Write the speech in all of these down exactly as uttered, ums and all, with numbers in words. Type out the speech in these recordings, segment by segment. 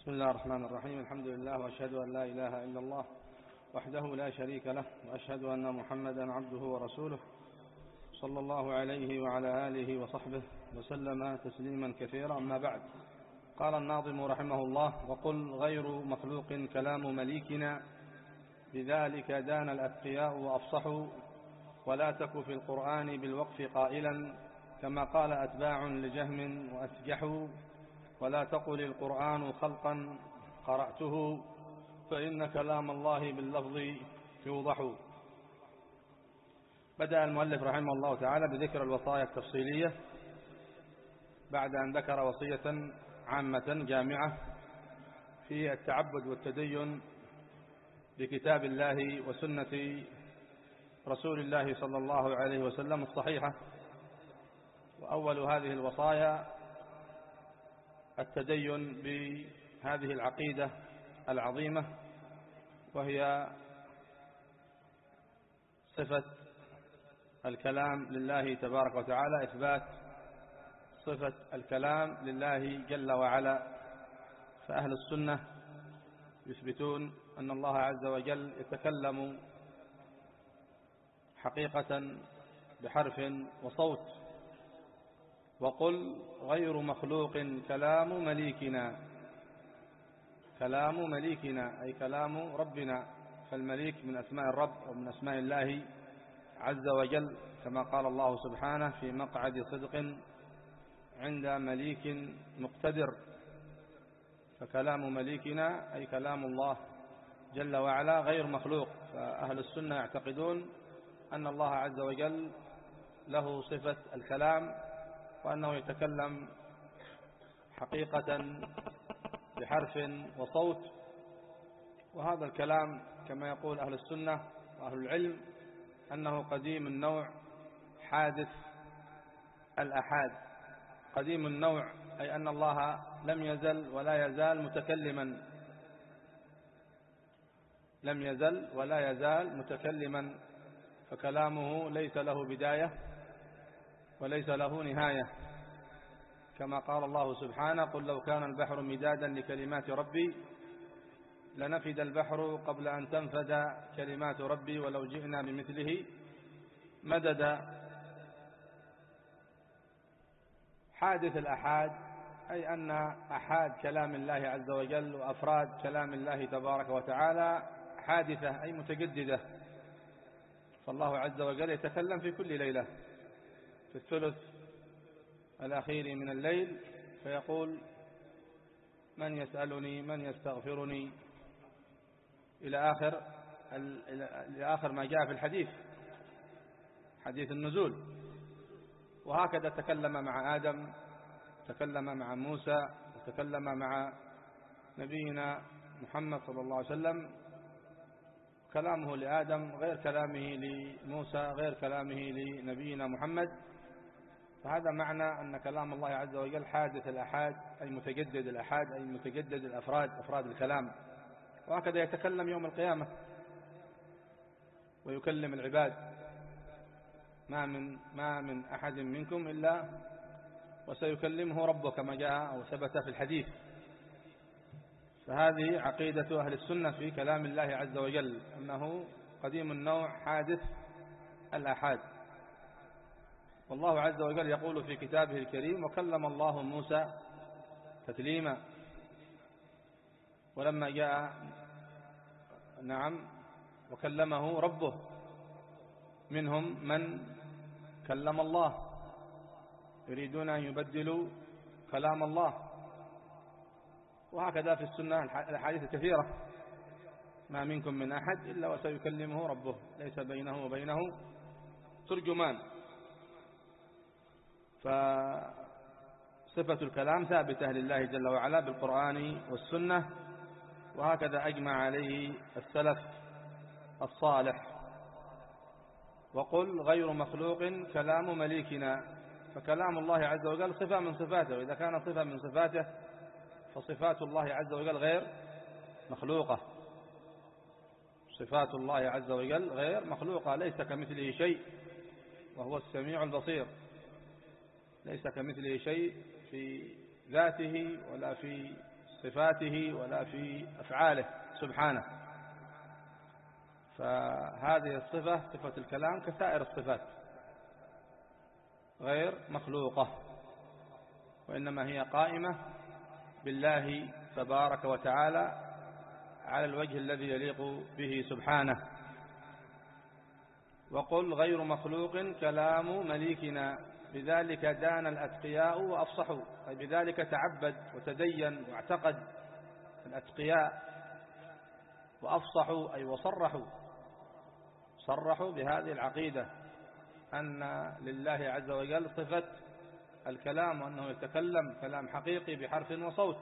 بسم الله الرحمن الرحيم. الحمد لله وأشهد أن لا إله إلا الله وحده لا شريك له، وأشهد أن محمدا عبده ورسوله صلى الله عليه وعلى آله وصحبه وسلم تسليما كثيرا. أما بعد، قال الناظم رحمه الله: وقل غير مخلوق كلام مليكنا، بذلك دان الأتقياء وأفصحوا، ولا تك في القرآن بالوقف قائلا كما قال أتباع لجهم وأسجحوا، ولا تقل القرآن خلقا قرأته، فإن كلام الله باللفظ يوضح. بدأ المؤلف رحمه الله تعالى بذكر الوصايا التفصيلية بعد أن ذكر وصية عامة جامعة في التعبد والتدين بكتاب الله وسنة رسول الله صلى الله عليه وسلم الصحيحة. وأول هذه الوصايا التدين بهذه العقيدة العظيمة، وهي صفة الكلام لله تبارك وتعالى، إثبات صفة الكلام لله جل وعلا. فأهل السنة يثبتون أن الله عز وجل يتكلم حقيقة بحرف وصوت. وقل غير مخلوق كلام مليكنا، كلام مليكنا أي كلام ربنا، فالمليك من أسماء الرب ومن أسماء الله عز وجل، كما قال الله سبحانه: في مقعد صدق عند مليك مقتدر. فكلام مليكنا أي كلام الله جل وعلا غير مخلوق. فأهل السنة يعتقدون أن الله عز وجل له صفة الكلام، وأنه يتكلم حقيقة بحرف وصوت. وهذا الكلام كما يقول أهل السنة وأهل العلم أنه قديم النوع حادث الأحاد. قديم النوع أي أن الله لم يزل ولا يزال متكلما، لم يزل ولا يزال متكلما، فكلامه ليس له بداية وليس له نهاية، كما قال الله سبحانه: قل لو كان البحر مدادا لكلمات ربي لنفد البحر قبل أن تنفد كلمات ربي ولو جئنا بمثله مددا. حادث الأحاد أي أن أحاد كلام الله عز وجل وأفراد كلام الله تبارك وتعالى حادثة أي متجددة. فالله عز وجل يتكلم في كل ليلة في الثلث الأخير من الليل، فيقول: من يسألني، من يستغفرني، إلى آخر إلى آخر ما جاء في الحديث، حديث النزول. وهكذا تكلم مع آدم، تكلم مع موسى، وتكلم مع نبينا محمد صلى الله عليه وسلم. كلامه لآدم غير كلامه لموسى، غير كلامه لنبينا محمد. فهذا معنى أن كلام الله عز وجل حادث الأحاد أي متجدد الأحاد أي متجدد الأفراد، أفراد الكلام. وهكذا يتكلم يوم القيامة ويكلم العباد: ما من ما من أحد منكم إلا وسيكلمه ربه، كما جاء أو ثبت في الحديث. فهذه عقيدة أهل السنة في كلام الله عز وجل، أنه قديم النوع حادث الأحاد. والله عز وجل يقول في كتابه الكريم: وكلم الله موسى تكليما. ولما جاء نعم وكلمه ربه، منهم من كلم الله، يريدون أن يبدلوا كلام الله. وهكذا في السنة الحديث كثيرة: ما منكم من أحد إلا وسيكلمه ربه، ليس بينه وبينه ترجمان. فصفة الكلام ثابتة لله جل وعلا بالقرآن والسنة، وهكذا أجمع عليه السلف الصالح. وقل غير مخلوق كلام مليكنا، فكلام الله عز وجل صفة من صفاته، وإذا كان صفة من صفاته فصفات الله عز وجل غير مخلوقة. صفات الله عز وجل غير مخلوقة، ليس كمثله شيء وهو السميع البصير. ليس كمثله شيء في ذاته ولا في صفاته ولا في أفعاله سبحانه. فهذه الصفة صفة الكلام كسائر الصفات غير مخلوقة، وإنما هي قائمة بالله تبارك وتعالى على الوجه الذي يليق به سبحانه. وقل غير مخلوق كلام مليكنا بذلك دان الأتقياء وأفصحوا، أي بذلك تعبد وتدين واعتقد الأتقياء، وأفصحوا أي وصرحوا صرحوا بهذه العقيدة أن لله عز وجل صفة الكلام، وأنه يتكلم كلام حقيقي بحرف وصوت،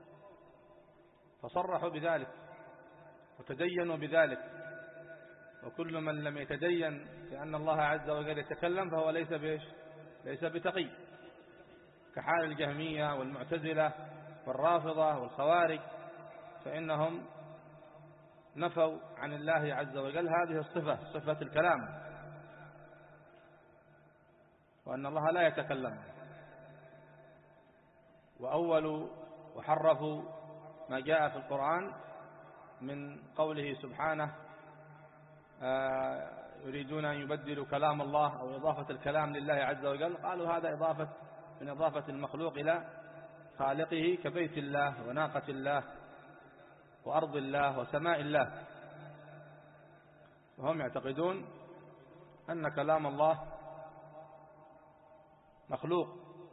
فصرحوا بذلك وتدينوا بذلك. وكل من لم يتدين بأن الله عز وجل يتكلم فهو ليس بإيش؟ ليس بتقي، كحال الجهمية والمعتزلة والرافضة والخوارج، فإنهم نفوا عن الله عز وجل هذه الصفة، صفة الكلام، وأن الله لا يتكلم. وأولوا وحرفوا ما جاء في القرآن من قوله سبحانه آه يريدون أن يبدلوا كلام الله أو إضافة الكلام لله عز وجل، قالوا هذا إضافة من إضافة المخلوق إلى خالقه، كبيت الله وناقة الله وأرض الله وسماء الله. وهم يعتقدون أن كلام الله مخلوق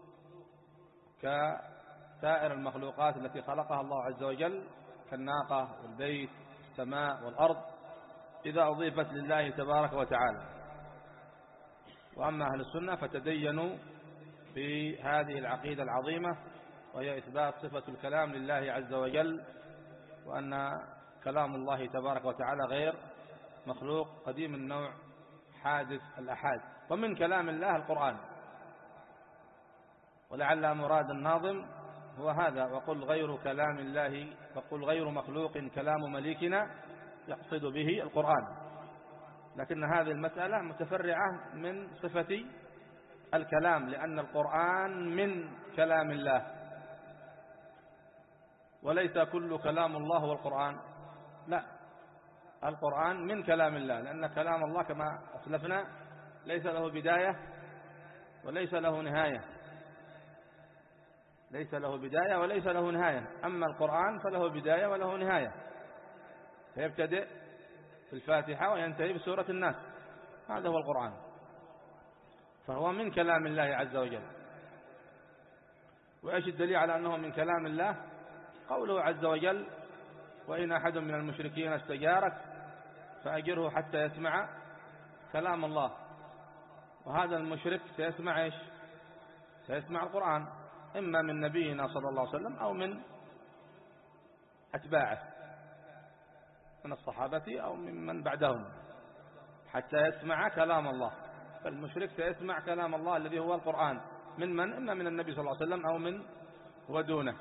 كسائر المخلوقات التي خلقها الله عز وجل، كالناقة والبيت والسماء والأرض، إذا أضيفت لله تبارك وتعالى. وأما أهل السنة فتدينوا بهذه العقيدة العظيمة، وهي إثبات صفة الكلام لله عز وجل، وأن كلام الله تبارك وتعالى غير مخلوق قديم النوع حادث الأحاد. ومن كلام الله القرآن، ولعل مراد الناظم هو هذا: وقل غير كلام الله وقل غير مخلوق كلام مليكنا، يقصد به القرآن. لكن هذه المسألة متفرعة من صفة الكلام، لأن القرآن من كلام الله، وليس كل كلام الله هو القرآن، لا، القرآن من كلام الله، لأن كلام الله كما أسلفنا ليس له بداية وليس له نهاية، ليس له بداية وليس له نهاية. أما القرآن فله بداية وله نهاية، فيبتدئ في الفاتحة وينتهي بسورة الناس، هذا هو القرآن، فهو من كلام الله عز وجل. وإيش الدليل على أنه من كلام الله؟ قوله عز وجل: وإن أحد من المشركين استجارك فأجره حتى يسمع كلام الله. وهذا المشرك سيسمع إيش؟ سيسمع القرآن، إما من نبينا صلى الله عليه وسلم أو من أتباعه من الصحابة أو ممن بعدهم، حتى يسمع كلام الله. فالمشرك سيسمع كلام الله الذي هو القرآن من من؟ إما من النبي صلى الله عليه وسلم أو من ودونه.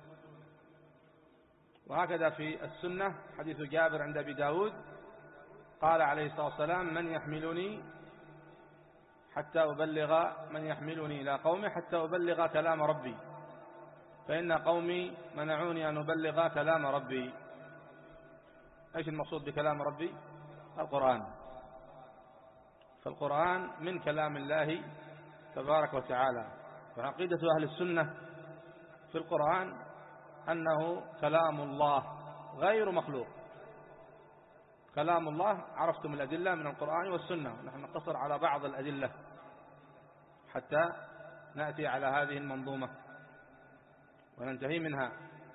وهكذا في السنة حديث جابر عند أبي داود، قال عليه الصلاة والسلام: من يحملني حتى أبلغ من يحملني إلى قومي حتى أبلغ كلام ربي، فإن قومي منعوني أن أبلغ كلام ربي. إيش المقصود بكلام ربي؟ القرآن. فالقرآن من كلام الله تبارك وتعالى. وعقيدة أهل السنة في القرآن أنه كلام الله غير مخلوق. كلام الله عرفتم الأدلة من القرآن والسنة، نحن نقتصر على بعض الأدلة حتى نأتي على هذه المنظومة وننتهي منها.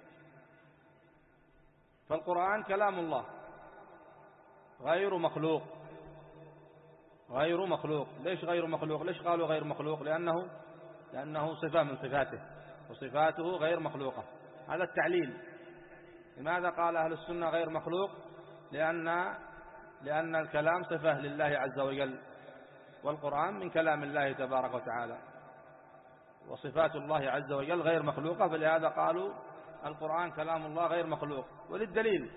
فالقرآن كلام الله غير مخلوق، غير مخلوق. ليش غير مخلوق؟ ليش قالوا غير مخلوق؟ لأنه لأنه صفة من صفاته، وصفاته غير مخلوقة. هذا التعليل. لماذا قال أهل السنة غير مخلوق؟ لأن لأن الكلام صفة لله عز وجل، والقرآن من كلام الله تبارك وتعالى، وصفات الله عز وجل غير مخلوقة، فلهذا قالوا القرآن كلام الله غير مخلوق. وللدليل،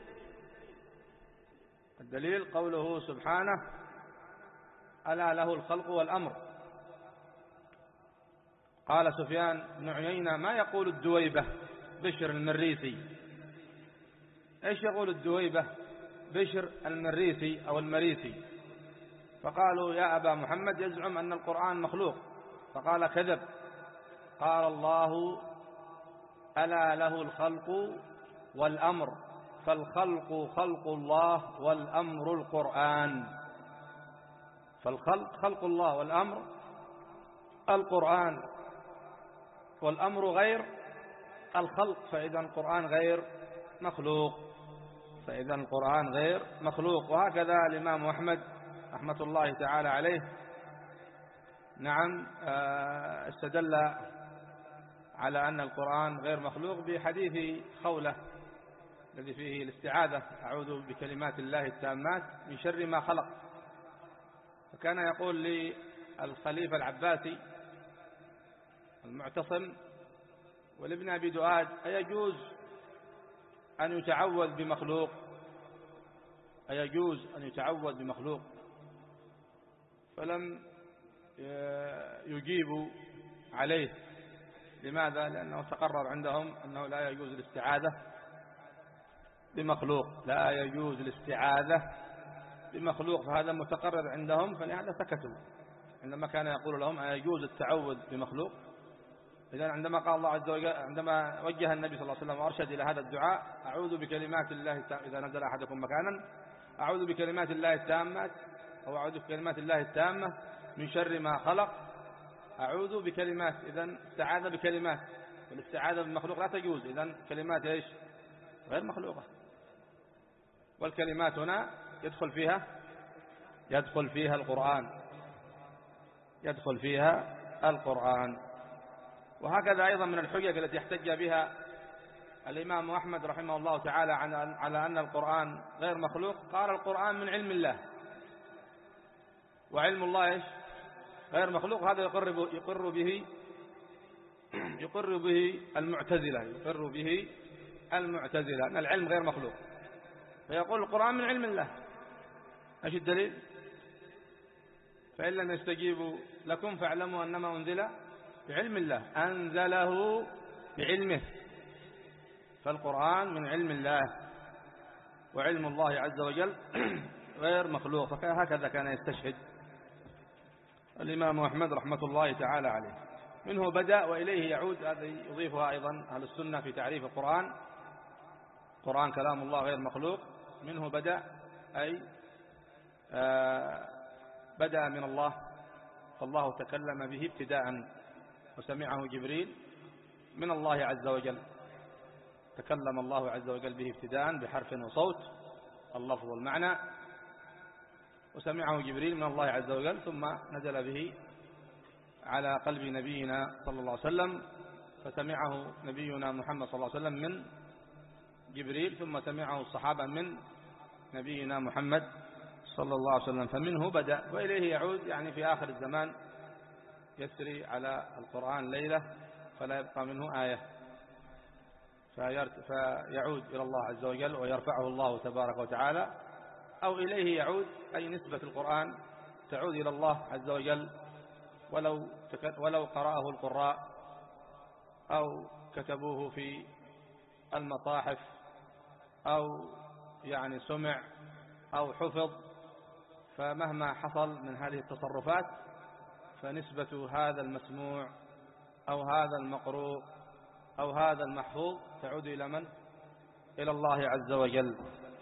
الدليل قوله سبحانه: ألا له الخلق والأمر. قال سفيان بن عيينة: ما يقول الدويبة بشر المريسي. إيش يقول الدويبة؟ بشر المريسي أو المريسي. فقالوا يا أبا محمد يزعم أن القرآن مخلوق. فقال كذب، قال الله ألا له الخلق والأمر، فالخلق خلق الله والأمر القرآن. فالخلق خلق الله والأمر القرآن، والأمر غير الخلق، فإذا القرآن غير مخلوق، فإذا القرآن غير مخلوق. وهكذا الإمام أحمد رحمة الله تعالى عليه نعم استدل على أن القرآن غير مخلوق بحديث خولة الذي فيه الاستعاذة: أعوذ بكلمات الله التامات من شر ما خلق. فكان يقول للخليفة العباسي المعتصم ولابن أبي دؤاد: أيجوز أن يتعوذ بمخلوق؟ أيجوز أن يتعوذ بمخلوق؟ فلم يجيبوا عليه. لماذا؟ لأنه تقرر عندهم أنه لا يجوز الاستعاذة بمخلوق، لا يجوز الاستعاذة بمخلوق، فهذا متقرر عندهم، فلهذا سكتوا عندما كان يقول لهم أيجوز التعوذ بمخلوق. إذن عندما قال الله عز وجل، عندما وجه النبي صلى الله عليه وسلم وأرشد إلى هذا الدعاء: أعوذ بكلمات الله التامة، إذا نزل أحدكم مكانا أعوذ بكلمات الله التامة، أو أعوذ بكلمات الله التامة من شر ما خلق، أعوذ بكلمات، إذن استعاذ بكلمات، والاستعاذة بالمخلوق لا تجوز. إذن كلمات إيش؟ غير مخلوقة. والكلمات هنا يدخل فيها يدخل فيها القرآن يدخل فيها القرآن. وهكذا أيضا من الحجج التي احتج بها الإمام أحمد رحمه الله تعالى على أن القرآن غير مخلوق: قال القرآن من علم الله، وعلم الله إيش؟ غير مخلوق. هذا يقر يقر به يقر به المعتزلة يقر به المعتزلة أن العلم غير مخلوق، فيقول القرآن من علم الله. ايش الدليل؟ فإن لم يستجيبوا لكم فاعلموا أنما أنزل بعلم الله، أنزله بعلمه، فالقرآن من علم الله، وعلم الله عز وجل غير مخلوق. فهكذا كان يستشهد الإمام أحمد رحمة الله تعالى عليه. منه بدأ وإليه يعود. هذا يضيفها أيضا أهل السنة في تعريف القرآن: القرآن كلام الله غير مخلوق. منه بدأ أي آه بدأ من الله، فالله تكلم به ابتداء وسمعه جبريل من الله عز وجل. تكلم الله عز وجل به ابتداء بحرف وصوت، اللفظ والمعنى، وسمعه جبريل من الله عز وجل، ثم نزل به على قلب نبينا صلى الله عليه وسلم، فسمعه نبينا محمد صلى الله عليه وسلم من جبريل، ثم سمعه الصحابة من نبينا محمد صلى الله عليه وسلم. فمنه بدأ وإليه يعود، يعني في آخر الزمان يسري على القرآن ليلة فلا يبقى منه آية، فيعود إلى الله عز وجل ويرفعه الله تبارك وتعالى. أو إليه يعود أي نسبة القرآن تعود إلى الله عز وجل، ولو ولو قرأه القراء أو كتبوه في المصاحف أو يعني سمع أو حفظ، فمهما حصل من هذه التصرفات فنسبة هذا المسموع أو هذا المقروء أو هذا المحفوظ تعود إلى من؟ إلى الله عز وجل.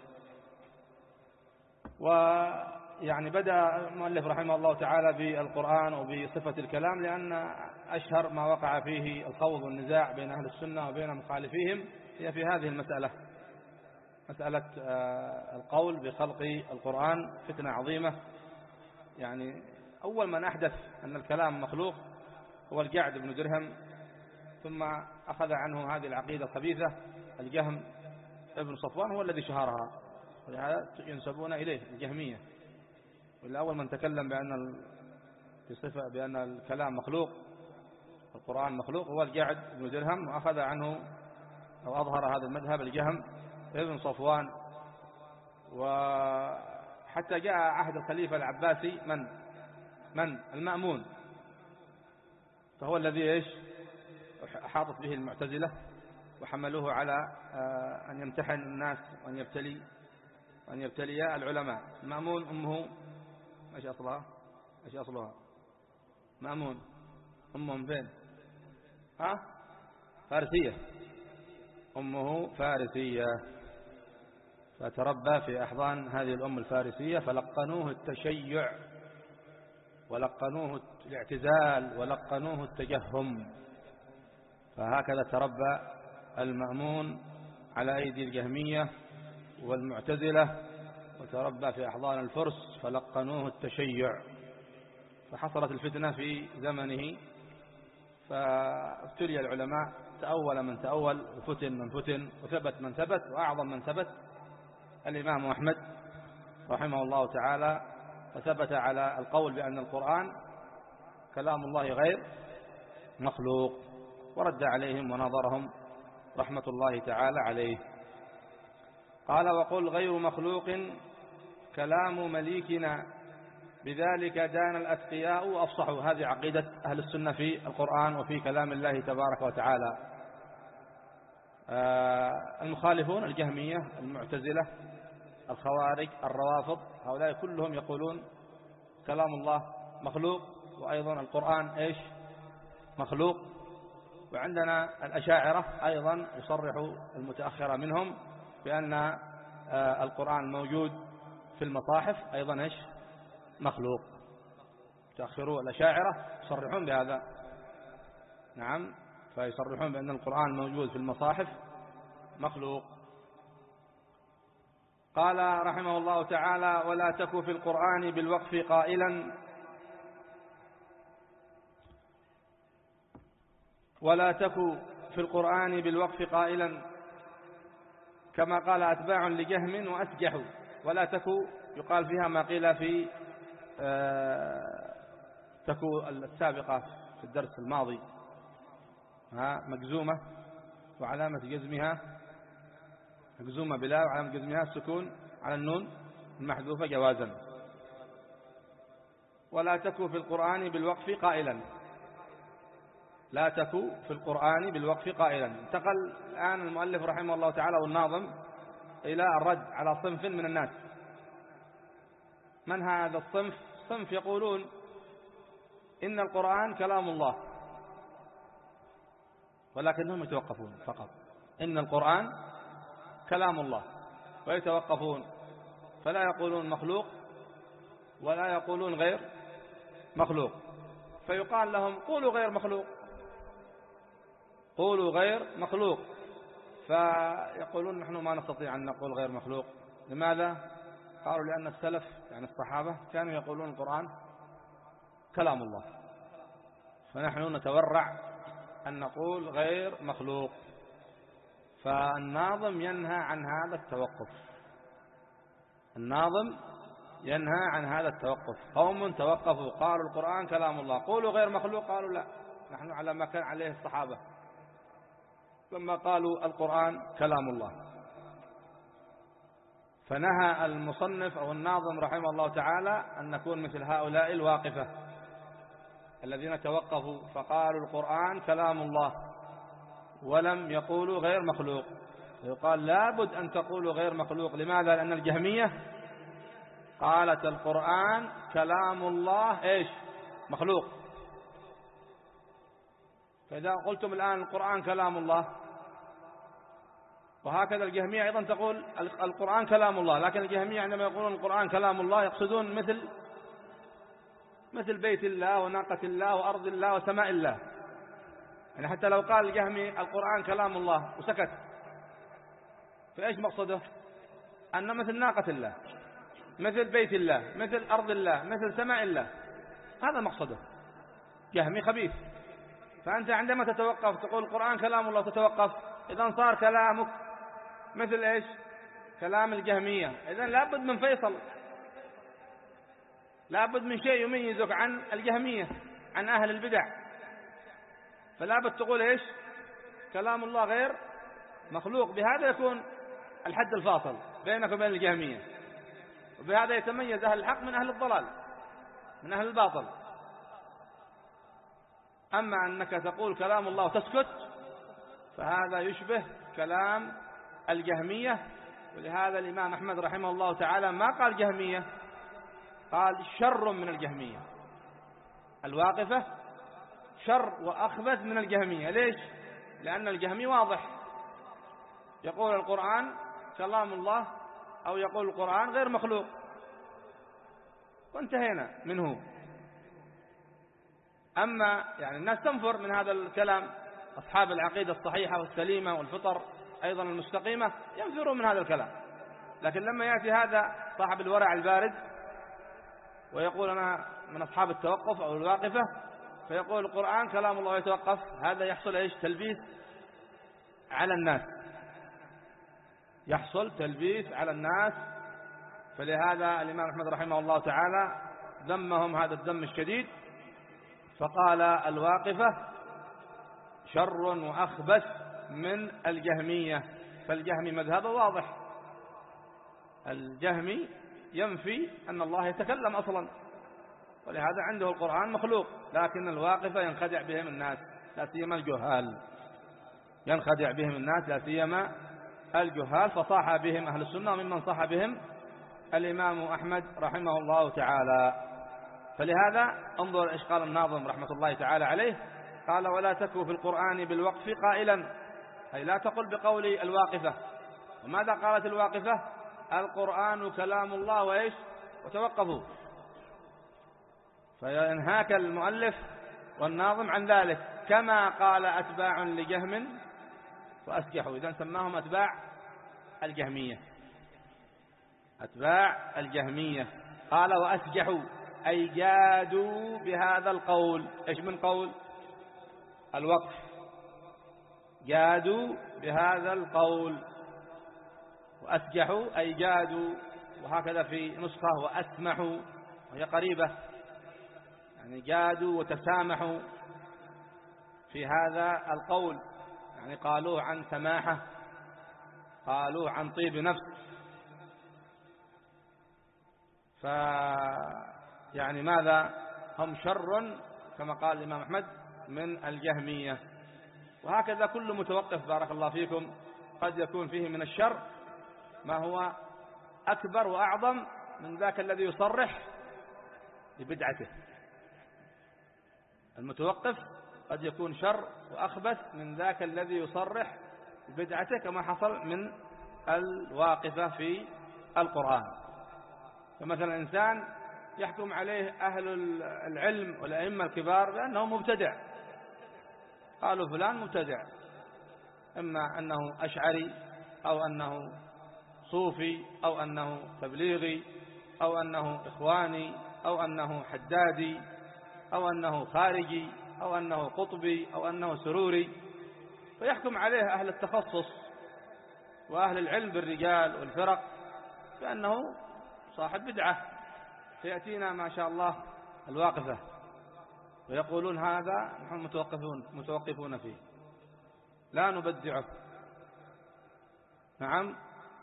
ويعني بدأ المؤلف رحمه الله تعالى بالقرآن وبصفة الكلام، لأن أشهر ما وقع فيه الخوض والنزاع بين أهل السنة وبين مخالفيهم هي في هذه المسألة، مسألة القول بخلق القرآن. فتنة عظيمة. يعني أول من أحدث أن الكلام مخلوق هو الجعد بن درهم، ثم أخذ عنه هذه العقيدة الخبيثة الجهم ابن صفوان، هو الذي شهرها، ولهذا ينسبون إليه الجهمية. والأول من تكلم بأن بصفة بأن الكلام مخلوق، القرآن مخلوق، هو الجعد بن درهم، وأخذ عنه أو أظهر هذا المذهب الجهم ابن صفوان. وحتى جاء عهد الخليفة العباسي من من المأمون، فهو الذي إيش أحاطت به المعتزلة وحملوه على أن يمتحن الناس وأن يبتلي وأن يبتلي العلماء. مأمون أمه ايش أصلها ايش أصلها مأمون أمهم فين؟ ها فارسية، أمه فارسية، فتربى في أحضان هذه الأم الفارسية، فلقنوه التشيع ولقنوه الاعتزال ولقنوه التجهم. فهكذا تربى المأمون على أيدي الجهمية والمعتزلة، وتربى في أحضان الفرس فلقنوه التشيع، فحصلت الفتنة في زمنه، فابتلي العلماء، تأول من تأول وفتن من فتن وثبت من ثبت، وأعظم من ثبت الإمام أحمد رحمه الله تعالى، فثبت على القول بأن القرآن كلام الله غير مخلوق، ورد عليهم ونظرهم رحمة الله تعالى عليه. قال وقل غير مخلوق كلام مليكنا بذلك دان الأتقياء وأفصحوا. هذه عقيدة أهل السنة في القرآن وفي كلام الله تبارك وتعالى. المخالفون الجهمية المعتزلة الخوارج الروافض هؤلاء كلهم يقولون كلام الله مخلوق، وأيضا القرآن إيش مخلوق. وعندنا الأشاعرة أيضا يصرح المتأخرة منهم بأن القرآن موجود في المصاحف أيضا إيش مخلوق. تأخروا الأشاعرة يصرحون بهذا، نعم، فيصرحون بأن القرآن موجود في المصاحف مخلوق. قال رحمه الله تعالى ولا تك في القرآن بالوقف قائلا ولا تك في القرآن بالوقف قائلا كما قال أتباع لجهم وأسجحوا. ولا تك يقال فيها ما قيل في تكو السابقة في الدرس الماضي، ها مجزومة وعلامة جزمها مجزومة بلا وعلامة جزمها السكون على النون المحذوفة جوازا. ولا تكو في القرآن بالوقف قائلا، لا تكو في القرآن بالوقف قائلا. انتقل الآن المؤلف رحمه الله تعالى والناظم إلى الرد على صنف من الناس. من هذا الصنف؟ صنف يقولون إن القرآن كلام الله، ولكنهم يتوقفون فقط إن القرآن كلام الله، ويتوقفون، فلا يقولون مخلوق ولا يقولون غير مخلوق. فيقال لهم قولوا غير مخلوق، قولوا غير مخلوق. فيقولون نحن ما نستطيع أن نقول غير مخلوق. لماذا؟ قالوا لأن السلف يعني الصحابة كانوا يقولون القرآن كلام الله، فنحن نتورع أن نقول غير مخلوق. فالناظم ينهى عن هذا التوقف، الناظم ينهى عن هذا التوقف. قوم توقفوا قالوا القرآن كلام الله، قولوا غير مخلوق، قالوا لا، نحن على ما كان عليه الصحابة لما قالوا القرآن كلام الله. فنهى المصنف أو الناظم رحمه الله تعالى أن نكون مثل هؤلاء الواقفة الذين توقفوا فقالوا القرآن كلام الله ولم يقولوا غير مخلوق. يقال لابد أن تقولوا غير مخلوق. لماذا؟ لأن الجهمية قالت القرآن كلام الله إيش مخلوق. فإذا قلتم الآن القرآن كلام الله، وهكذا الجهمية أيضا تقول القرآن كلام الله، لكن الجهمية عندما يقولون القرآن كلام الله يقصدون مثل مثل بيت الله وناقة الله وأرض الله وسماء الله. يعني حتى لو قال الجهمي القرآن كلام الله وسكت، فإيش مقصده؟ أن مثل ناقة الله، مثل بيت الله، مثل أرض الله، مثل سماء الله، هذا مقصده. جهمي خبيث. فأنت عندما تتوقف تقول القرآن كلام الله تتوقف، إذا صار كلامك مثل إيش؟ كلام الجهمية. إذن لابد من فيصل، لابد من شيء يميزك عن الجهمية، عن أهل البدع. فلابد تقول إيش؟ كلام الله غير مخلوق. بهذا يكون الحد الفاصل بينك وبين الجهمية، وبهذا يتميز أهل الحق من أهل الضلال من أهل الباطل. أما أنك تقول كلام الله وتسكت، فهذا يشبه كلام الجهمية. ولهذا الإمام أحمد رحمه الله تعالى ما قال جهمية، قال شر من الجهمية. الواقفة شر وأخبث من الجهمية. ليش؟ لأن الجهمي واضح، يقول القرآن كلام الله أو يقول القرآن غير مخلوق وانتهينا منه. أما يعني الناس تنفر من هذا الكلام، أصحاب العقيدة الصحيحة والسليمة والفطر أيضا المستقيمة ينفرون من هذا الكلام. لكن لما يأتي هذا صاحب الورع البارد ويقول أنا من أصحاب التوقف أو الواقفة، فيقول القرآن كلام الله يتوقف، هذا يحصل إيش؟ تلبيس على الناس، يحصل تلبيس على الناس. فلهذا الإمام أحمد رحمه الله تعالى ذمهم هذا الذم الشديد، فقال الواقفة شر وأخبث من الجهمية. فالجهمي مذهبه واضح، الجهمي ينفي أن الله يتكلم أصلا، ولهذا عنده القرآن مخلوق. لكن الواقفة ينخدع بهم الناس لا سيما الجهال، ينخدع بهم الناس لا سيما الجهال، فصاح بهم أهل السنة، وممن صاح بهم الإمام أحمد رحمه الله تعالى. فلهذا انظر إيش قال الناظم رحمة الله تعالى عليه، قال ولا تكو في القرآن بالوقف قائلا، أي لا تقل بقول الواقفة. وماذا قالت الواقفة؟ القرآن كلام الله وإيش وتوقفوا. فينهاك المؤلف والناظم عن ذلك، كما قال أتباع لجهم وأسجحوا. إذن سماهم أتباع الجهمية، أتباع الجهمية. قال وأسجحوا أي جادوا بهذا القول. إيش من قول؟ الوقف. جادوا بهذا القول. وأسجحوا أي جادوا، وهكذا في نسخة وأسمحوا وهي قريبة، يعني جادوا وتسامحوا في هذا القول، يعني قالوه عن سماحة، قالوه عن طيب نفس. ف يعني ماذا؟ هم شر كما قال الإمام أحمد من الجهمية. وهكذا كل متوقف بارك الله فيكم قد يكون فيه من الشر ما هو أكبر وأعظم من ذاك الذي يصرح ببدعته. المتوقف قد يكون شر وأخبث من ذاك الذي يصرح ببدعته، كما حصل من الواقفة في القرآن. فمثلا إنسان يحكم عليه أهل العلم والأئمة الكبار بأنه مبتدع، قالوا فلان مبتدع، إما أنه أشعري أو أنه صوفي أو أنه تبليغي أو أنه إخواني أو أنه حدادي أو أنه خارجي أو أنه قطبي أو أنه سروري، فيحكم عليه أهل التخصص وأهل العلم بالرجال والفرق بأنه صاحب بدعة. فيأتينا ما شاء الله الواقفة ويقولون هذا نحن متوقفون متوقفون فيه لا نبدعه، نعم،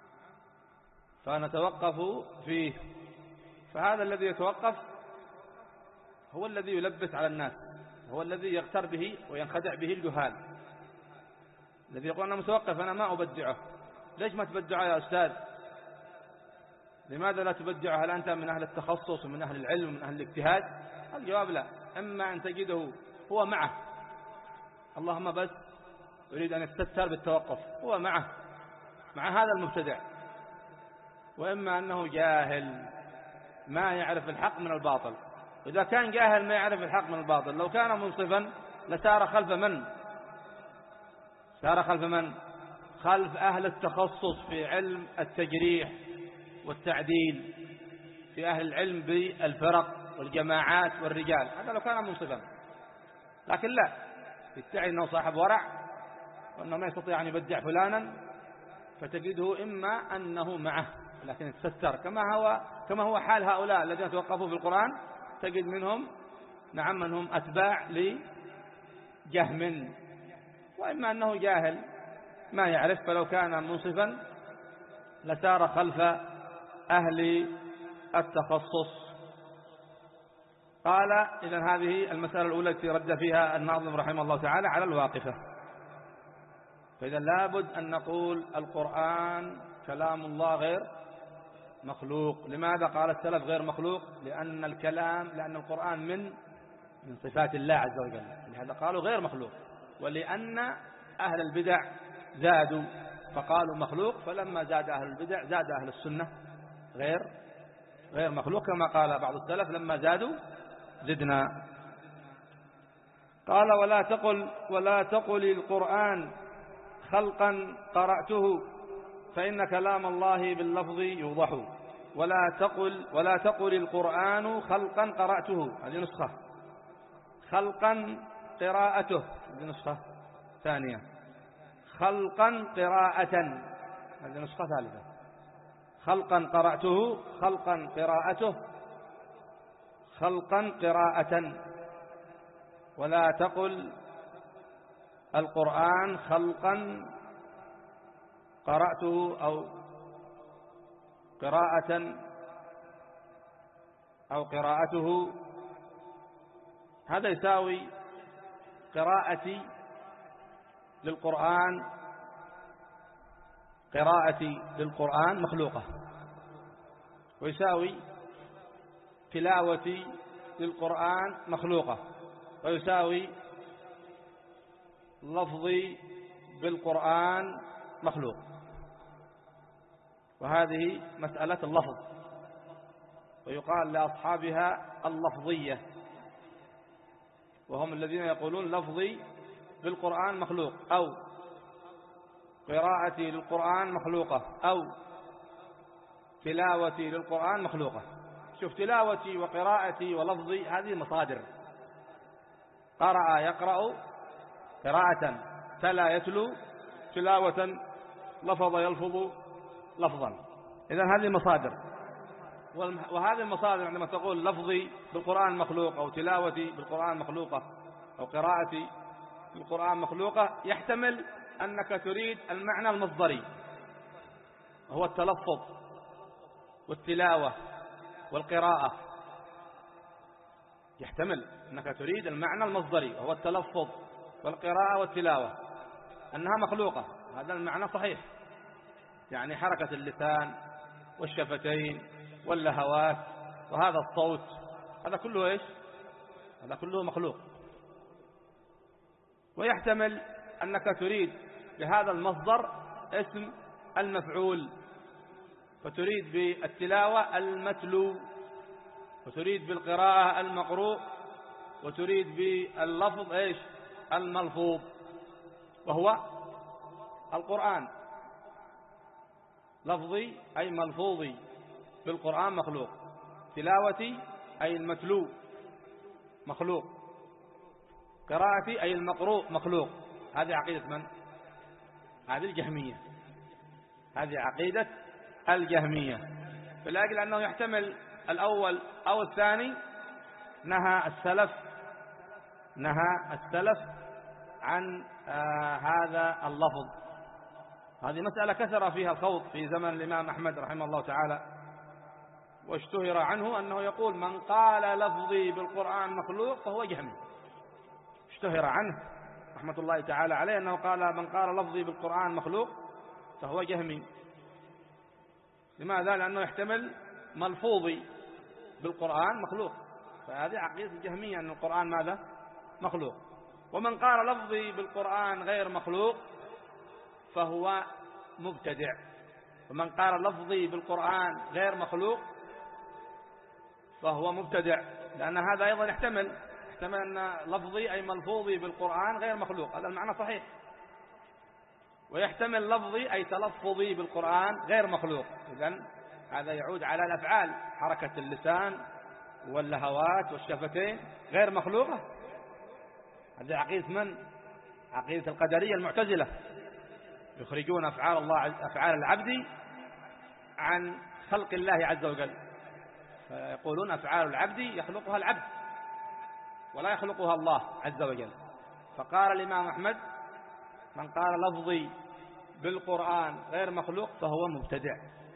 فنتوقف فيه. فهذا الذي يتوقف هو الذي يلبس على الناس، هو الذي يغتر به وينخدع به الجهال، الذي يقول أنا متوقف أنا ما أبدعه. ليش ما تبدعه يا أستاذ؟ لماذا لا تبدعه؟ هل أنت من أهل التخصص ومن أهل العلم ومن أهل الاجتهاد؟ الجواب لا. إما أن تجده هو معه، اللهم بس يريد أن يستتر بالتوقف، هو معه مع هذا المبتدع، وإما أنه جاهل ما يعرف الحق من الباطل. إذا كان جاهل ما يعرف الحق من الباطل، لو كان منصفا لسار خلف من؟ سار خلف من؟ خلف أهل التخصص في علم التجريح والتعديل، في أهل العلم بالفرق والجماعات والرجال، هذا لو كان منصفا. لكن لا، يدعي أنه صاحب ورع وأنه ما يستطيع أن يبدع فلانا، فتجده إما أنه معه لكن يتستر، كما هو كما هو حال هؤلاء الذين توقفوا في القرآن، تجد منهم نعم من هم أتباع لجهم، وإما أنه جاهل ما يعرف، فلو كان منصفا لسار خلف أهل التخصص. قال إذن هذه المسألة الأولى التي رد فيها الناظم رحمه الله تعالى على الواقفة. فإذا لابد أن نقول القرآن كلام الله غير مخلوق. لماذا قال السلف غير مخلوق؟ لأن الكلام لأن القرآن من من صفات الله عز وجل، لهذا قالوا غير مخلوق. ولأن أهل البدع زادوا فقالوا مخلوق، فلما زاد أهل البدع زاد أهل السنة غير غير مخلوق، كما قال بعض السلف لما زادوا زدنا. قال ولا تقل ولا تقل القرآن خلقا قرأته فإن كلام الله باللفظ يوضح. ولا تقل ولا تقل القرآن خلقا قرأته، هذه نسخة. خلقا قراءته، هذه نسخة ثانية. خلقا قراءة، هذه نسخة ثالثة. خلقا قرأته، خلقا قراءته، خلقا قراءة. ولا تقل القرآن خلقا قرأته أو قراءة أو قراءته، هذا يساوي قراءتي للقرآن قراءتي للقرآن مخلوقة، ويساوي تلاوتي للقرآن مخلوقة، ويساوي لفظي بالقرآن مخلوق. وهذه مسألة اللفظ، ويقال لأصحابها اللفظية، وهم الذين يقولون لفظي بالقرآن مخلوق، أو قراءتي للقرآن مخلوقة، أو تلاوتي للقرآن مخلوقة. شوف، تلاوتي وقراءتي ولفظي هذه مصادر. قرأ يقرأ قراءة، تلا يتلو تلاوة، لفظ يلفظ لفظا. إذن هذه مصادر، وهذه المصادر عندما تقول لفظي بالقرآن مخلوق أو تلاوتي بالقرآن مخلوقة أو قراءتي بالقرآن مخلوقة، يحتمل أنك تريد المعنى المصدري، وهو التلفظ والتلاوة والقراءة. يحتمل أنك تريد المعنى المصدري وهو التلفظ والقراءة والتلاوة أنها مخلوقة، هذا المعنى صحيح، يعني حركة اللسان والشفتين واللهوات وهذا الصوت، هذا كله إيش؟ هذا كله مخلوق. ويحتمل أنك تريد بهذا المصدر اسم المفعول، فتريد بالتلاوة المتلو، وتريد بالقراءة المقروء، وتريد باللفظ إيش؟ الملفوظ، وهو القرآن. لفظي أي ملفوظي بالقرآن مخلوق، تلاوتي أي المتلو مخلوق، قراءتي أي المقروء مخلوق. هذه عقيدة من؟ هذه الجهمية، هذه عقيدة الجهمية. فلأجل أنه يحتمل الأول أو الثاني نهى السلف نهى السلف عن آه هذا اللفظ. هذه مسألة كثر فيها الخوض في زمن الإمام أحمد رحمه الله تعالى، واشتهر عنه أنه يقول من قال لفظي بالقرآن مخلوق فهو جهمي. اشتهر عنه رحمة الله تعالى عليه أنه قال من قال لفظي بالقرآن مخلوق فهو جهمي. لماذا؟ لأنه يحتمل ملفوظي بالقرآن مخلوق، فهذه عقيدة الجهمية أن القرآن ماذا؟ مخلوق. ومن قال لفظي بالقرآن غير مخلوق فهو مبتدع. ومن قال لفظي بالقرآن غير مخلوق فهو مبتدع، لأن هذا أيضا يحتمل يحتمل أن لفظي أي ملفوظي بالقرآن غير مخلوق، هذا المعنى صحيح. ويحتمل لفظي أي تلفظي بالقرآن غير مخلوق، إذن هذا يعود على الأفعال، حركة اللسان واللهوات والشفتين غير مخلوقة. هذه عقيدة من؟ عقيدة القدرية المعتزلة، يخرجون أفعال الله أفعال العبد عن خلق الله عز وجل، فيقولون أفعال العبد يخلقها العبد ولا يخلقها الله عز وجل. فقال الإمام أحمد من قال لفظي بالقرآن غير مخلوق فهو مبتدع.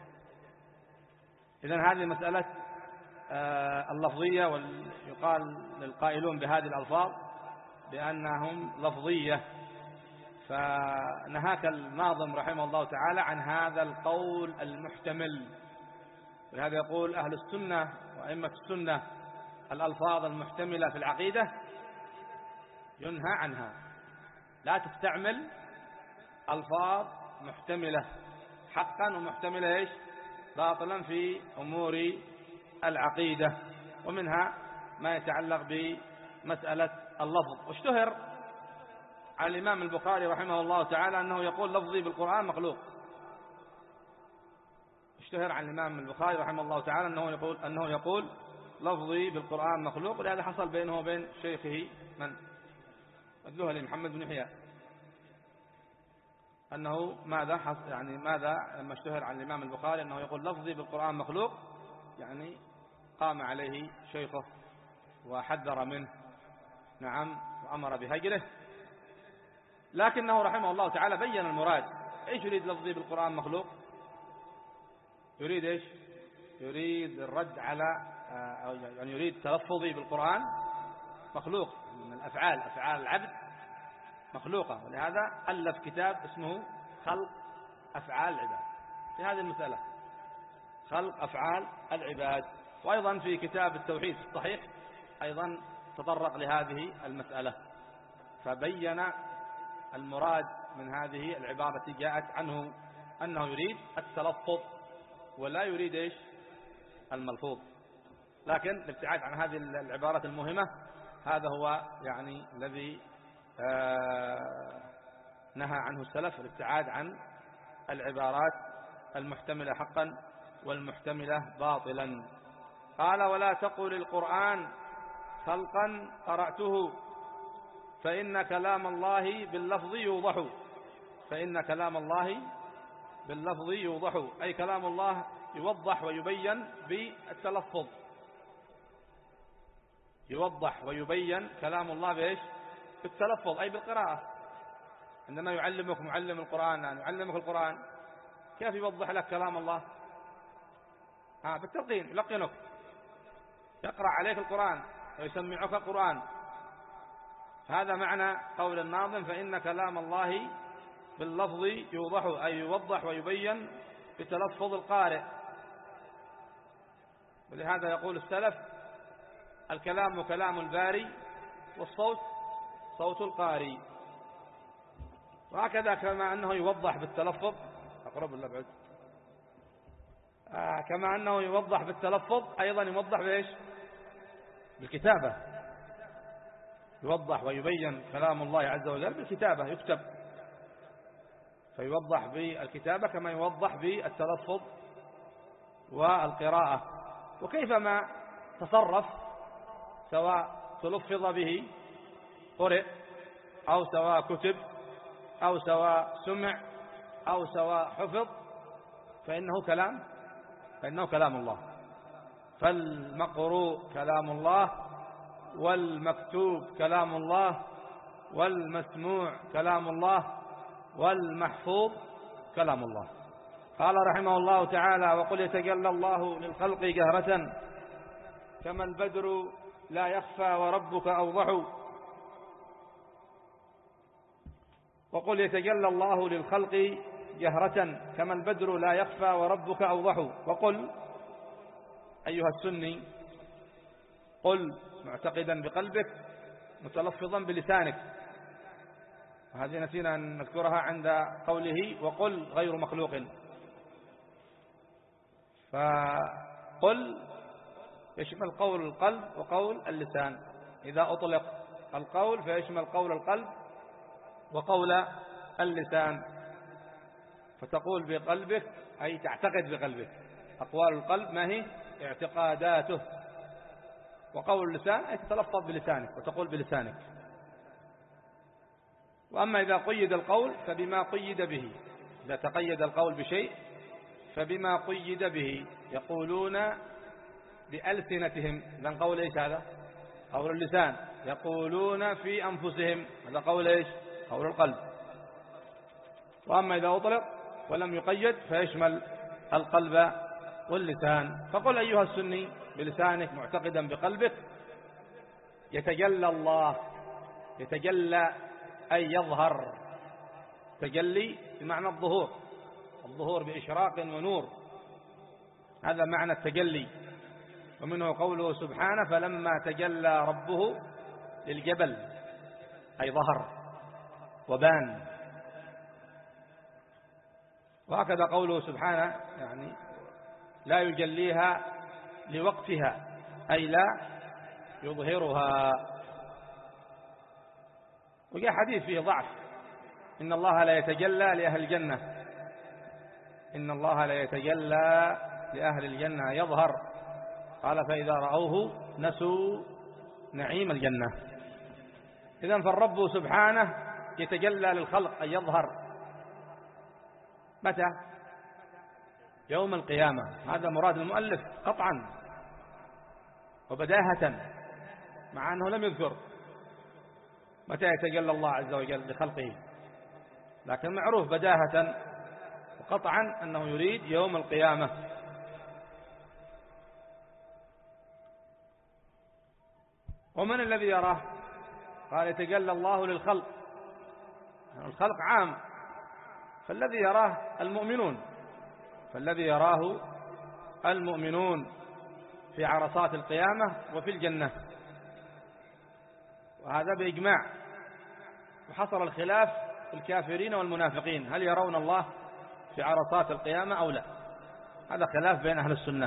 إذن هذه مسألة اللفظية، ويقال للقائلون بهذه الألفاظ بأنهم لفظية، فنهاك الناظم رحمه الله تعالى عن هذا القول المحتمل. ولهذا يقول أهل السنة وأئمة السنة الألفاظ المحتملة في العقيدة ينهى عنها، لا تستعمل ألفاظ محتملة حقا ومحتملة إيش باطلا في أمور العقيدة، ومنها ما يتعلق بمسألة اللفظ. واشتهر عن الإمام البخاري رحمه الله تعالى أنه يقول لفظي بالقرآن مخلوق. اشتهر عن الإمام البخاري رحمه الله تعالى أنه يقول أنه يقول لفظي بالقرآن مخلوق، ولهذا حصل بينه وبين شيخه من الذهلي محمد بن يحيى أنه ماذا حصل يعني ماذا لما اشتهر عن الإمام البخاري أنه يقول لفظي بالقرآن مخلوق، يعني قام عليه شيخه وحذر منه، نعم، وأمر بهجره. لكنه رحمه الله تعالى بين المراد. ايش يريد لفظي بالقرآن مخلوق؟ يريد ايش؟ يريد الرد على يعني يريد تلفظي بالقرآن مخلوق من الأفعال، أفعال العبد مخلوقة، ولهذا ألف كتاب اسمه خلق أفعال العباد في هذه المسألة، خلق أفعال العباد. وأيضا في كتاب التوحيد الصحيح أيضا تطرق لهذه المسألة، فبين المراد من هذه العبارة التي جاءت عنه أنه يريد التلفظ ولا يريد إيش الملفوظ. لكن الابتعاد عن هذه العبارات المهمة هذا هو يعني الذي نهى عنه السلف، الابتعاد عن العبارات المحتملة حقا والمحتملة باطلا. قال ولا تقل القرآن خلقا قرأته فإن كلام الله باللفظ يوضح. فإن كلام الله باللفظ يوضح أي كلام الله يوضح ويبين بالتلفظ، يوضح ويبين كلام الله بإيش؟ بالتلفظ أي بالقراءة. عندما يعلمك معلم القرآن أن يعلمك القرآن كيف يوضح لك كلام الله؟ ها بالتلقين، يلقنك، يقرأ عليك القرآن ويسمعك القرآن. هذا معنى قول الناظم فإن كلام الله باللفظ يوضح أي يوضح ويبين بتلفظ القارئ. ولهذا يقول السلف الكلام كلام الباري والصوت صوت القارئ. وهكذا كما أنه يوضح بالتلفظ أقرب ولا أبعد آه كما أنه يوضح بالتلفظ أيضا يوضح بإيش؟ بالكتابة. يوضح ويبين كلام الله عز وجل بالكتابة، يكتب فيوضح بالكتابة كما يوضح بالتلفظ والقراءة. وكيفما تصرف سواء تلفظ به قرئ أو سواء كتب أو سواء سمع أو سواء حفظ فإنه كلام فإنه كلام الله. فالمقروء كلام الله والمكتوب كلام الله والمسموع كلام الله والمحفوظ كلام الله. قال رحمه الله تعالى وقل يتجلى الله للخلق جهرة كما البدر لا يخفى وربك أوضح. وقل يتجلى الله للخلق جهرة كما البدر لا يخفى وربك أوضح. وقل أيها السني قل معتقدا بقلبك متلفظا بلسانك، وهذه نسينا أن نذكرها عند قوله وقل غير مخلوق. فقل يشمل قول القلب وقول اللسان، إذا أطلق القول فيشمل قول القلب وقول اللسان. فتقول بقلبك أي تعتقد بقلبك، أقوال القلب ما هي؟ اعتقاداته. وقول اللسان أي تتلفظ بلسانك وتقول بلسانك. وأما إذا قيد القول فبما قيد به، إذا تقيد القول بشيء فبما قيد به. يقولون بألسنتهم، إذن قول إيش هذا؟ قول اللسان. يقولون في أنفسهم، هذا قول إيش؟ قول القلب. وأما إذا أطلق ولم يقيد فيشمل القلب واللسان. فقل أيها السني بلسانك معتقدا بقلبك يتجلى الله، يتجلى أي يظهر تجلي بمعنى الظهور، الظهور بإشراق ونور، هذا معنى التجلي. ومنه قوله سبحانه فلما تجلى ربه للجبل أي ظهر وبان. وهكذا قوله سبحانه يعني لا يجليها لوقتها أي لا يظهرها. وجاء حديث فيه ضعف إن الله لا يتجلى لأهل الجنة، إن الله لا يتجلى لأهل الجنة يظهر، قال فإذا رأوه نسوا نعيم الجنة. إذن فالرب سبحانه يتجلى للخلق أن يظهر متى؟ يوم القيامة، هذا مراد المؤلف قطعا وبداهة، مع أنه لم يذكر متى يتجلى الله عز وجل لخلقه، لكن معروف بداهة وقطعا أنه يريد يوم القيامة. ومن الذي يراه؟ قال يتجلى الله للخلق، الخلق عام، فالذي يراه المؤمنون، فالذي يراه المؤمنون في عرصات القيامة وفي الجنة، وهذا بإجماع. وحصل الخلاف في الكافرين والمنافقين، هل يرون الله في عرصات القيامة أو لا؟ هذا خلاف بين أهل السنة،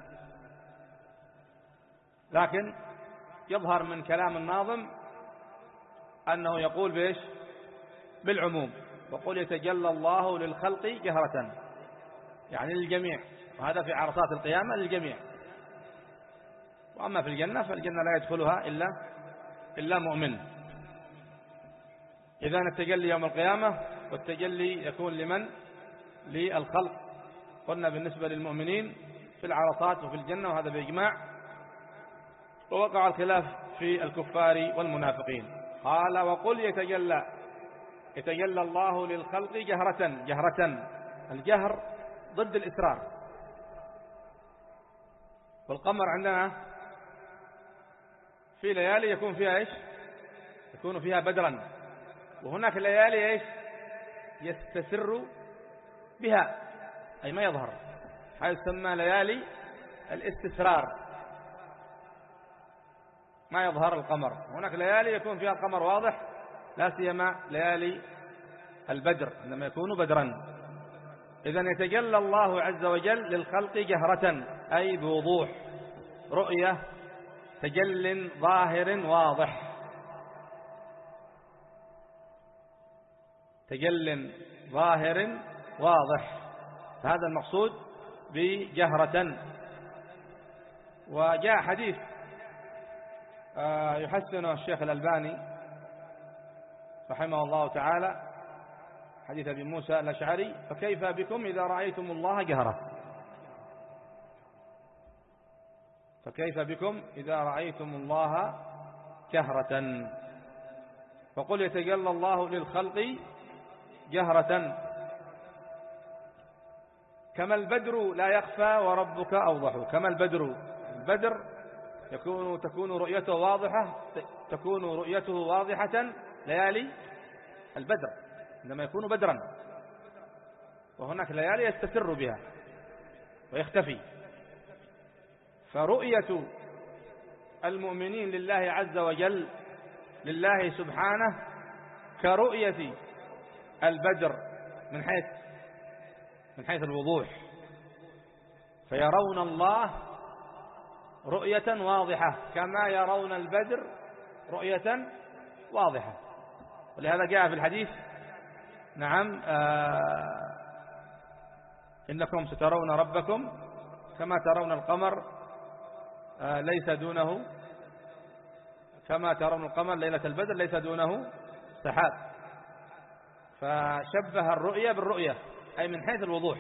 لكن يظهر من كلام الناظم أنه يقول بإيش؟ بالعموم، وقل يتجلى الله للخلق جهرة، يعني للجميع، وهذا في عرصات القيامة للجميع. وأما في الجنة فالجنة لا يدخلها إلا إلا مؤمن. إذا التجلي يوم القيامة، والتجلي يكون لمن؟ للخلق. قلنا بالنسبة للمؤمنين في العرصات وفي الجنة، وهذا بإجماع. ووقع الخلاف في الكفار والمنافقين. قال وقل يتجلى، يتجلى الله للخلق جهرة، جهرة الجهر ضد الإسرار. والقمر عندنا في ليالي يكون فيها إيش؟ يكون فيها بدرا، وهناك ليالي إيش؟ يستسر بها أي ما يظهر، هذا يسمى ليالي الاستسرار، ما يظهر القمر. هناك ليالي يكون فيها القمر واضح، لا سيما ليالي البدر عندما يكون بدرا. إذن يتجلى الله عز وجل للخلق جهرة أي بوضوح، رؤية، تجل ظاهر واضح، تجل ظاهر واضح، هذا المقصود بجهرة. وجاء حديث يحسنه الشيخ الألباني رحمه الله تعالى، حديث أبي موسى الأشعري فكيف بكم إذا رأيتم الله جهرة، فكيف بكم إذا رأيتم الله جهرة. فقل يتجلى الله للخلق جهرة كما البدر لا يخفى وربك أوضح. كما البدر، البدر يكون تكون رؤيته واضحة، تكون رؤيته واضحة ليالي البدر عندما يكون بدرا، وهناك ليالي يستسر بها ويختفي. فرؤية المؤمنين لله عز وجل، لله سبحانه، كرؤية البدر من حيث من حيث الوضوح، فيرون الله رؤية واضحة كما يرون البدر رؤية واضحة. ولهذا جاء في الحديث نعم آه إنكم سترون ربكم كما ترون القمر آه ليس دونه، كما ترون القمر ليلة البدر ليس دونه سحاب. فشبه الرؤية بالرؤية أي من حيث الوضوح،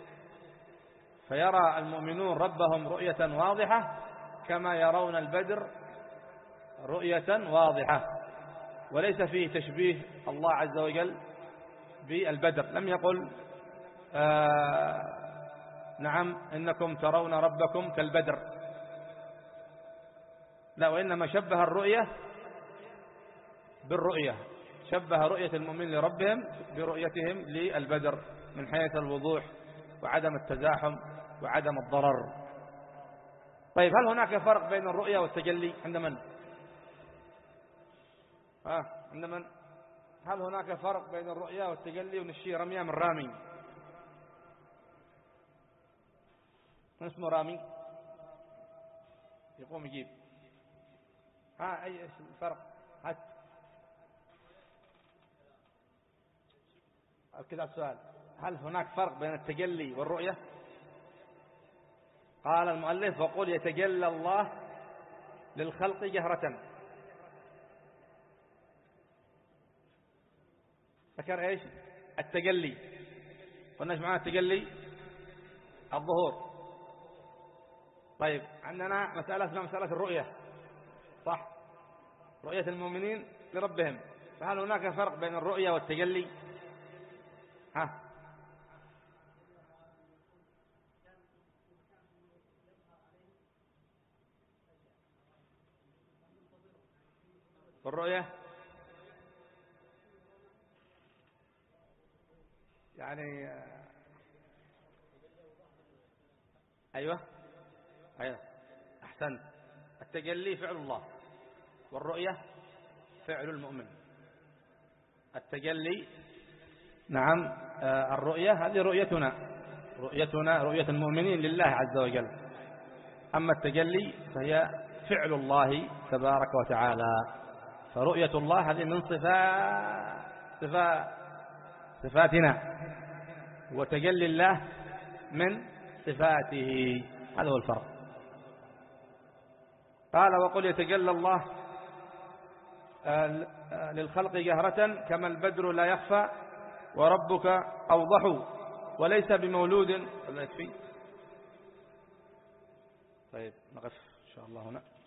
فيرى المؤمنون ربهم رؤية واضحة كما يرون البدر رؤية واضحة، وليس فيه تشبيه الله عز وجل بالبدر. لم يقل آه نعم إنكم ترون ربكم كالبدر، لا، وإنما شبه الرؤية بالرؤية، شبه رؤية المؤمن لربهم برؤيتهم للبدر من حيث الوضوح وعدم التزاحم وعدم الضرر. طيب هل هناك فرق بين الرؤية والتجلي عند من؟ ها عند من؟ هل هناك فرق بين الرؤية والتجلي؟ ونشي رمية من رامي. من اسمه رامي؟ يقوم يجيب. ها أي الفرق؟ هات كذا السؤال، هل هناك فرق بين التجلي والرؤية؟ قال المؤلف وقل يتجلى الله للخلق جهرة. ذكر ايش؟ التجلي. قلنا ايش معنى التجلي؟ الظهور. طيب عندنا مسألة اسمها مسألة الرؤية، صح؟ رؤية المؤمنين لربهم. فهل هناك فرق بين الرؤية والتجلي؟ ها الرؤية يعني أيوة أيوة أحسنت. التجلي فعل الله والرؤية فعل المؤمن. التجلي نعم الرؤية هذه رؤيتنا رؤيتنا رؤية المؤمنين لله عز وجل. أما التجلي فهي فعل الله تبارك وتعالى. فرؤية الله هذه من صفات صفات صفاتنا، وتجلي الله من صفاته. هذا هو الفرق. قال وقل يتجلى الله للخلق جهرة كما البدر لا يخفى وربك أوضح وليس بمولود. لا يكفي. طيب نقف إن شاء الله هنا.